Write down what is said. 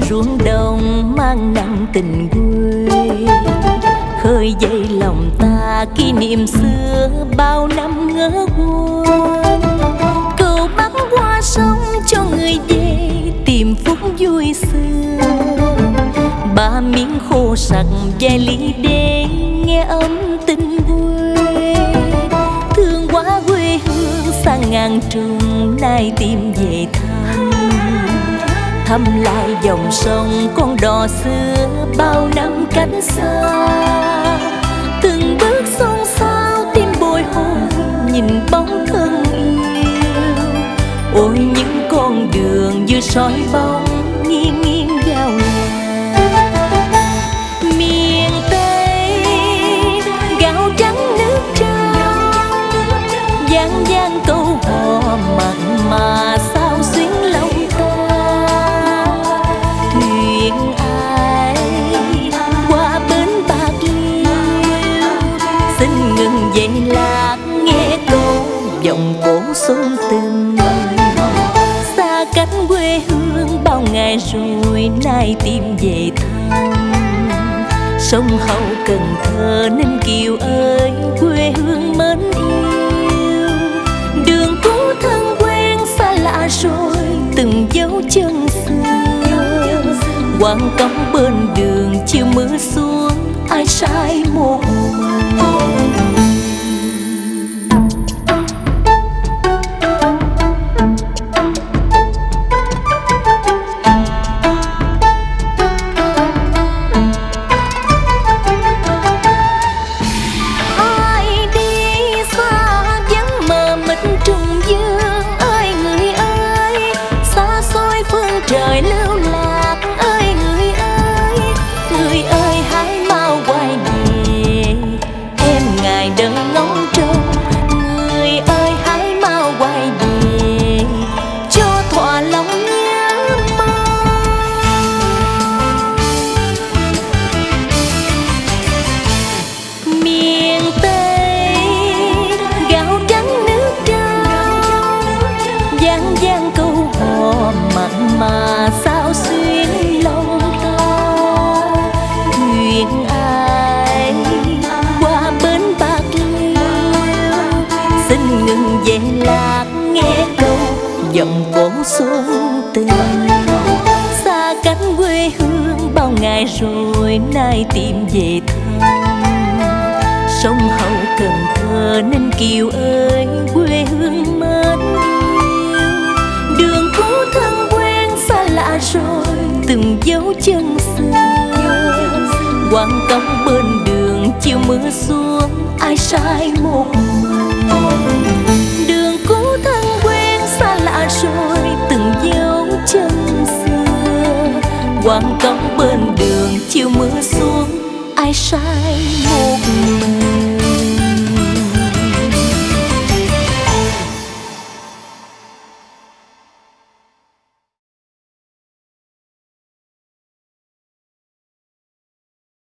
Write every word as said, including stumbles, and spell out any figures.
ruộng đồng mang nặng tình quê, khơi dậy lòng ta kỷ niệm xưa bao năm ngỡ quên. Cầu bắc qua sông cho người về tìm phút vui xưa, ba miếng khô sặc vài ly đê nghe âm tình quê. Thương quá quê hương xa ngàn trùng nay tìm về thăm, thăm lại dòng sông con đò xưa bao năm cách xa. Từng bước xôn xao tim bồi hồi nhìn bóng thân yêu, ôi những con đường như soi bóng nghiêng nghiêng vào miền Tây. Gạo trắng nước trong giang giang câu hò mặn mà sao xuyến lòng ta. Thuyền ai qua bến bạc liêu, xin ngừng dậy lạc nghe câu giọng cổ xuân tình. Xa cách quê hương bao ngày rồi nay tìm về thăm, sông Hậu Cần Thơ Ninh Kiều ơi quê hương mến yêu. Đường cũ thân quen xa lạ rồi từng dấu chân xưa, quang cống bên đường chiều mưa xuống ai sai một mình. Trời lưu lạc ơi người ơi, người ơi hãy mau quay về, em ngày đợi ngóng trông. Người ơi hãy mau quay về cho thỏa lòng nhớ mong. Miền Tây gạo trắng nước trong giang giang câu hò mặn mà sao xuyên lòng ta. Thuyền ai qua bến bạc liêu, xin ngừng về lạc nghe câu giọng cổ xuân tình. Xa cách quê hương bao ngày rồi nay tìm về thăm, sông Hậu Cần Thơ Ninh Kiều ơi quê hương mến yêu. Đường cũ thân quen xa lạ rồi từng dấu chân xưa, quang cống bên đường chiều mưa xuống ai sai một mình. Đường cũ thân quen xa lạ rồi từng dấu chân xưa, quang cống bên đường chiều mưa xuống ai sai một